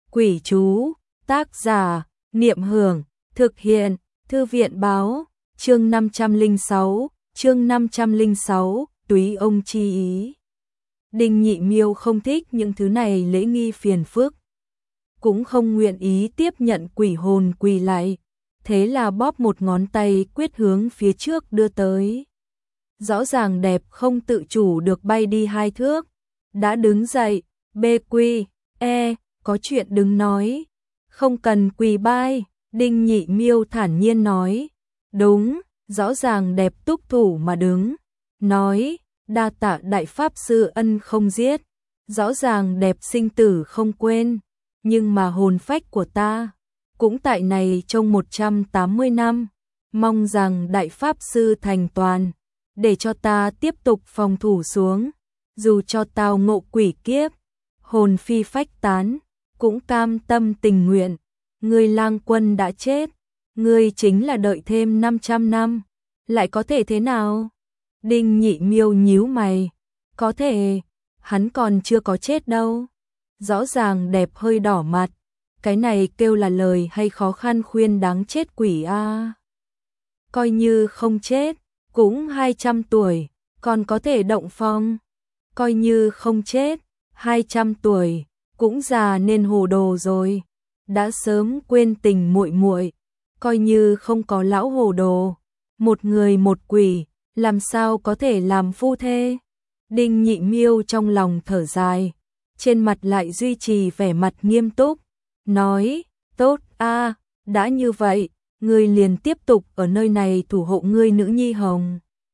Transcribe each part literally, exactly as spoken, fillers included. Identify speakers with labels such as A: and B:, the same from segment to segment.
A: Quỷ chú, tác giả, Niệm Hưởng, thực hiện, Thư viện báo, chương năm trăm lẻ sáu, chương năm trăm lẻ sáu, túy ông chi ý. Đinh Nhị Miêu không thích những thứ này lễ nghi phiền phức, cũng không nguyện ý tiếp nhận quỷ hồn quỳ lại, thế là bóp một ngón tay quyết hướng phía trước đưa tới. Rõ ràng đẹp không tự chủ được bay đi hai thước, đã đứng dậy, bê quy, e, có chuyện đừng nói, không cần quỳ bái. Đinh Nhị Miêu thản nhiên nói, đúng, rõ ràng đẹp túc thủ mà đứng, nói, đa tạ đại pháp sư ân không giết, rõ ràng đẹp sinh tử không quên, nhưng mà hồn phách của ta, cũng tại này trong một trăm tám mươi năm, mong rằng đại pháp sư thành toàn, để cho ta tiếp tục phòng thủ xuống, dù cho tao ngộ quỷ kiếp, hồn phi phách tán, cũng cam tâm tình nguyện. Ngươi Lang Quân đã chết, ngươi chính là đợi thêm năm trăm năm, lại có thể thế nào? Đinh Nhị Miêu nhíu mày, có thể, hắn còn chưa có chết đâu. Rõ ràng đẹp hơi đỏ mặt, cái này kêu là lời hay khó khăn khuyên đáng chết quỷ a. À. Coi như không chết, cũng hai trăm tuổi, còn có thể động phong. Coi như không chết, hai trăm tuổi, cũng già nên hồ đồ rồi. Đã sớm quên tình muội muội, coi như không có lão hồ đồ, một người một quỷ, làm sao có thể làm phu thê? Đinh Nhị Miêu trong lòng thở dài, trên mặt lại duy trì vẻ mặt nghiêm túc, nói, tốt a, đã như vậy, ngươi liền tiếp tục ở nơi này thủ hộ ngươi nữ nhi hồng.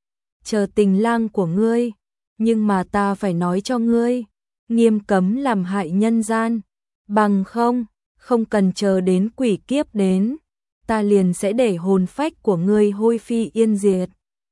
A: Chờ tình lang của ngươi, nhưng mà ta phải nói cho ngươi, nghiêm cấm làm hại nhân gian, bằng không, không cần chờ đến quỷ kiếp đến, ta liền sẽ để hồn phách của ngươi hôi phi yên diệt.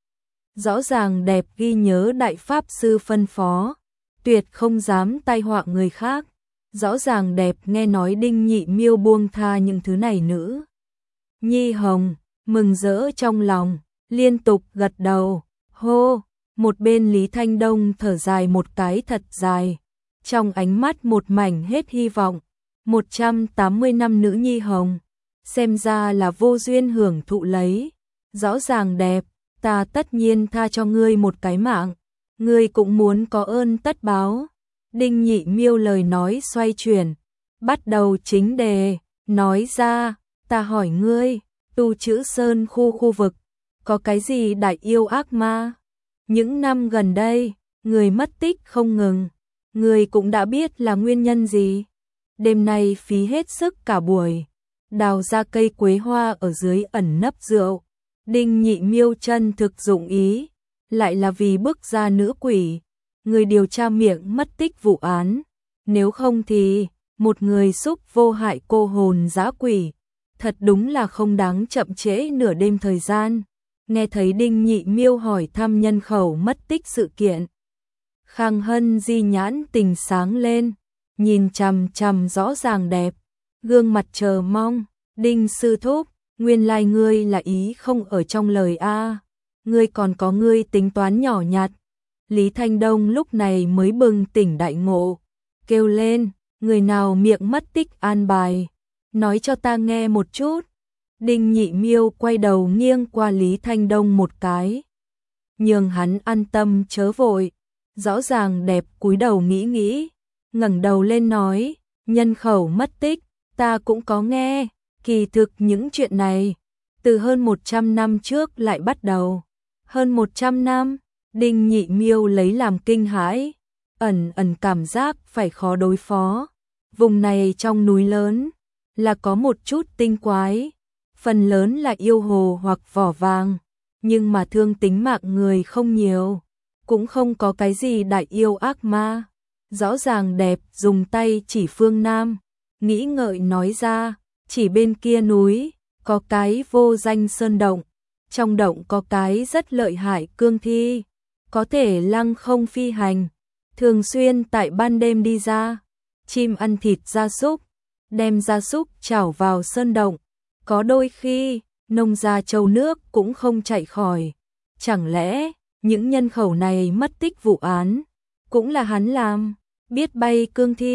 A: Rõ ràng đẹp ghi nhớ đại pháp sư phân phó, tuyệt không dám tai họa người khác. Rõ ràng đẹp nghe nói Đinh Nhị Miêu buông tha những thứ này nữ nhi hồng, mừng rỡ trong lòng, liên tục gật đầu, hô, một bên Lý Thanh Đông thở dài một cái thật dài, trong ánh mắt một mảnh hết hy vọng. một trăm tám mươi năm nữ nhi hồng, xem ra là vô duyên hưởng thụ lấy, rõ ràng đẹp, ta tất nhiên tha cho ngươi một cái mạng, ngươi cũng muốn có ơn tất báo. Đinh Nhị Miêu lời nói xoay chuyển, bắt đầu chính đề, nói ra, ta hỏi ngươi, Tu Chữ Sơn khu khu vực, có cái gì đại yêu ác ma? Những năm gần đây, người mất tích không ngừng, ngươi cũng đã biết là nguyên nhân gì? Đêm nay phí hết sức cả buổi, đào ra cây quế hoa ở dưới ẩn nấp rượu. Đinh Nhị Miêu chân thực dụng ý, lại là vì bức ra nữ quỷ, người điều tra miệng mất tích vụ án. Nếu không thì, một người xúc vô hại cô hồn dã quỷ, thật đúng là không đáng chậm trễ nửa đêm thời gian. Nghe thấy Đinh Nhị Miêu hỏi thăm nhân khẩu mất tích sự kiện, Khang Hân Di nhãn tình sáng lên, nhìn chằm chằm rõ ràng đẹp, gương mặt chờ mong, Đinh sư thúc, nguyên lai ngươi là ý không ở trong lời a, ngươi còn có ngươi tính toán nhỏ nhặt. Lý Thanh Đông lúc này mới bừng tỉnh đại ngộ, kêu lên, người nào miệng mất tích an bài, nói cho ta nghe một chút. Đinh Nhị Miêu quay đầu nghiêng qua Lý Thanh Đông một cái, nhường hắn an tâm chớ vội, rõ ràng đẹp cúi đầu nghĩ nghĩ, ngẩng đầu lên nói, nhân khẩu mất tích, ta cũng có nghe, kỳ thực những chuyện này, từ hơn một trăm năm trước lại bắt đầu. Hơn một trăm năm, Đinh Nhị Miêu lấy làm kinh hãi, ẩn ẩn cảm giác phải khó đối phó. Vùng này trong núi lớn, là có một chút tinh quái, phần lớn là yêu hồ hoặc vỏ vàng, nhưng mà thương tính mạng người không nhiều, cũng không có cái gì đại yêu ác ma. Rõ ràng đẹp dùng tay chỉ phương Nam, nghĩ ngợi nói ra, chỉ bên kia núi, có cái vô danh sơn động, trong động có cái rất lợi hại cương thi, có thể lăng không phi hành, thường xuyên tại ban đêm đi ra, chim ăn thịt gia súc, đem gia súc chảo vào sơn động, có đôi khi, nông gia trâu nước cũng không chạy khỏi. Chẳng lẽ, những nhân khẩu này mất tích vụ án, cũng là hắn làm? Biết bay cương thi,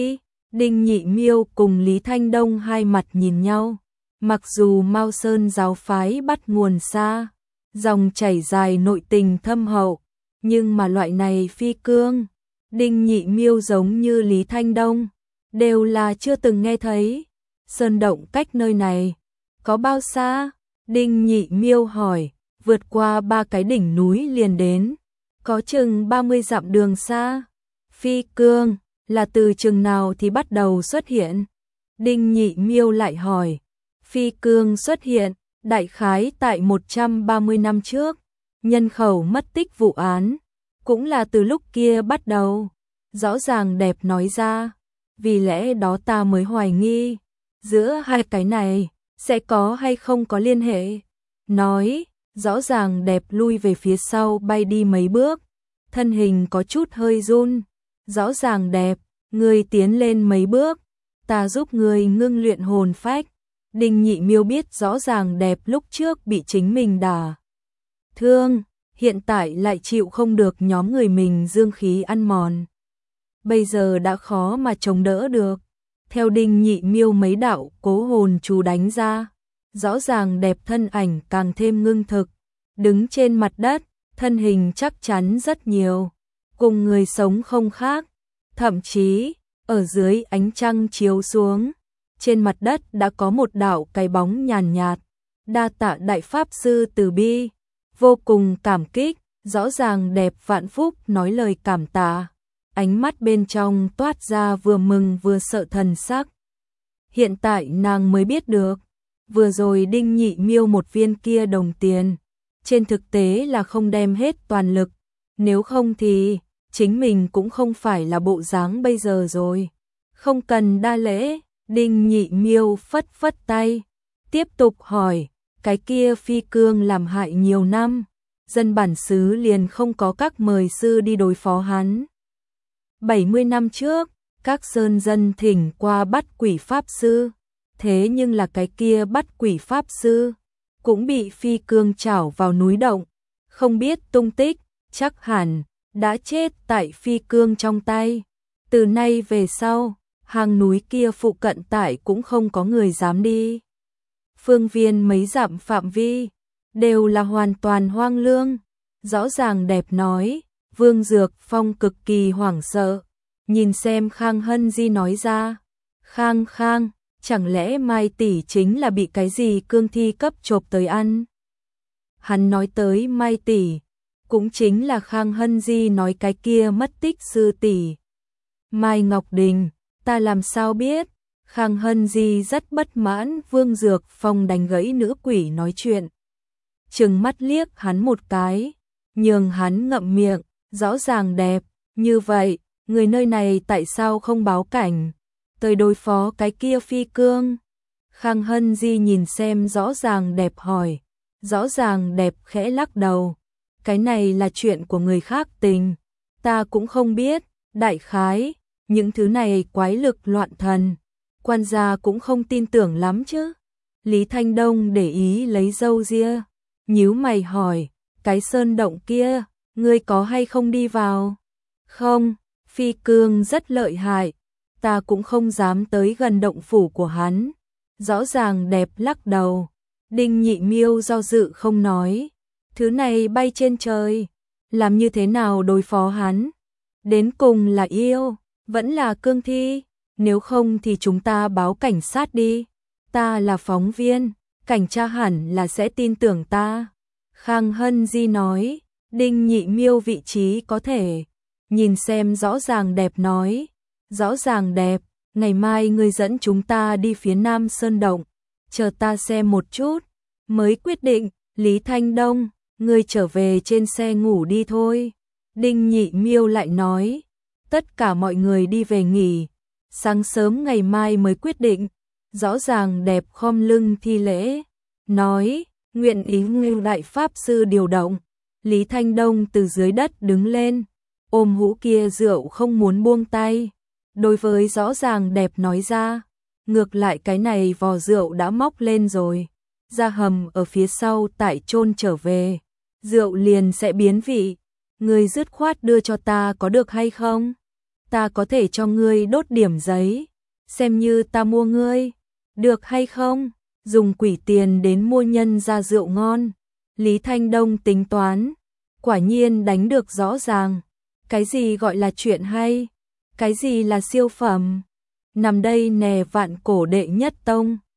A: Đinh Nhị Miêu cùng Lý Thanh Đông hai mặt nhìn nhau. Mặc dù Mao Sơn giáo phái bắt nguồn xa, dòng chảy dài nội tình thâm hậu, nhưng mà loại này phi cương, Đinh Nhị Miêu giống như Lý Thanh Đông, đều là chưa từng nghe thấy. Sơn động cách nơi này có bao xa? Đinh Nhị Miêu hỏi. Vượt qua ba cái đỉnh núi liền đến, có chừng ba mươi dặm đường xa. Phi cương là từ chừng nào thì bắt đầu xuất hiện? Đinh Nhị Miêu lại hỏi. Phi cương xuất hiện đại khái tại một trăm ba mươi năm trước, nhân khẩu mất tích vụ án cũng là từ lúc kia bắt đầu. Rõ ràng đẹp nói ra, vì lẽ đó ta mới hoài nghi giữa hai cái này sẽ có hay không có liên hệ. Nói, rõ ràng đẹp lui về phía sau bay đi mấy bước, thân hình có chút hơi run. Rõ ràng đẹp, ngươi tiến lên mấy bước, ta giúp ngươi ngưng luyện hồn phách. Đinh Nhị Miêu biết rõ ràng đẹp lúc trước bị chính mình đả thương, hiện tại lại chịu không được nhóm người mình dương khí ăn mòn. Bây giờ đã khó mà chống đỡ được. Theo Đinh Nhị Miêu mấy đạo cố hồn chú đánh ra, rõ ràng đẹp thân ảnh càng thêm ngưng thực, đứng trên mặt đất, thân hình chắc chắn rất nhiều, cùng người sống không khác. Thậm chí, ở dưới ánh trăng chiếu xuống, trên mặt đất đã có một đạo cái bóng nhàn nhạt. Đa tạ đại pháp sư từ bi, vô cùng cảm kích. Rõ ràng đẹp vạn phúc nói lời cảm tạ, ánh mắt bên trong toát ra vừa mừng vừa sợ thần sắc. Hiện tại nàng mới biết được, vừa rồi Đinh Nhị Miêu một viên kia đồng tiền, trên thực tế là không đem hết toàn lực, nếu không thì chính mình cũng không phải là bộ dáng bây giờ rồi. Không cần đa lễ. Đinh Nhị Miêu phất phất tay, tiếp tục hỏi, cái kia phi cương làm hại nhiều năm, dân bản xứ liền không có các mời sư đi đối phó hắn. bảy mươi năm trước, các sơn dân thỉnh qua bắt quỷ pháp sư, thế nhưng là cái kia bắt quỷ pháp sư cũng bị phi cương chảo vào núi động, không biết tung tích, chắc hẳn đã chết tại phi cương trong tay. Từ nay về sau, hang núi kia phụ cận tại cũng không có người dám đi. Phương viên mấy dặm phạm vi đều là hoàn toàn hoang lương. Rõ ràng đẹp nói, Vương Dược Phong cực kỳ hoảng sợ, nhìn xem Khang Hân Di nói ra. Khang Khang, chẳng lẽ Mai tỷ chính là bị cái gì cương thi cấp chộp tới ăn? Hắn nói tới Mai tỷ, cũng chính là Khang Hân Di nói cái kia mất tích sư tỷ. Mai Ngọc Đình, ta làm sao biết? Khang Hân Di rất bất mãn. Vương Dược Phong đánh gãy nữ quỷ nói chuyện, trừng mắt liếc hắn một cái, nhường hắn ngậm miệng. Rõ ràng đẹp, như vậy, người nơi này tại sao không báo cảnh, tới đối phó cái kia phi cương? Khang Hân Di nhìn xem rõ ràng đẹp hỏi. Rõ ràng đẹp khẽ lắc đầu, cái này là chuyện của người khác tình, ta cũng không biết. Đại khái, những thứ này quái lực loạn thần, quan gia cũng không tin tưởng lắm chứ. Lý Thanh Đông để ý lấy râu ria, nhíu mày hỏi, cái sơn động kia, ngươi có hay không đi vào? Không, phi cương rất lợi hại, ta cũng không dám tới gần động phủ của hắn. Rõ ràng đẹp lắc đầu. Đinh Nhị Miêu do dự không nói, thứ này bay trên trời, làm như thế nào đối phó hắn? Đến cùng là yêu, vẫn là cương thi? Nếu không thì chúng ta báo cảnh sát đi, ta là phóng viên, cảnh tra hẳn là sẽ tin tưởng ta. Khang Hân Di nói. Đinh Nhị Miêu vị trí có thể nhìn xem rõ ràng đẹp nói. Rõ ràng đẹp, ngày mai ngươi dẫn chúng ta đi phía Nam Sơn Động, chờ ta xem một chút, mới quyết định. Lý Thanh Đông, ngươi trở về trên xe ngủ đi thôi. Đinh Nhị Miêu lại nói, tất cả mọi người đi về nghỉ, sáng sớm ngày mai mới quyết định. Rõ ràng đẹp khom lưng thi lễ, nói, nguyện ý Ngưu đại pháp sư điều động. Lý Thanh Đông từ dưới đất đứng lên, ôm hũ kia rượu không muốn buông tay. Đối với rõ ràng đẹp nói ra, ngược lại cái này vò rượu đã móc lên rồi, ra hầm ở phía sau tại chôn trở về, rượu liền sẽ biến vị. Ngươi dứt khoát đưa cho ta có được hay không? Ta có thể cho ngươi đốt điểm giấy, xem như ta mua ngươi, được hay không? Dùng quỷ tiền đến mua nhân ra rượu ngon. Lý Thanh Đông tính toán, quả nhiên đánh được rõ ràng. Cái gì gọi là chuyện hay? Cái gì là siêu phẩm? Nằm đây nè vạn cổ đệ nhất tông.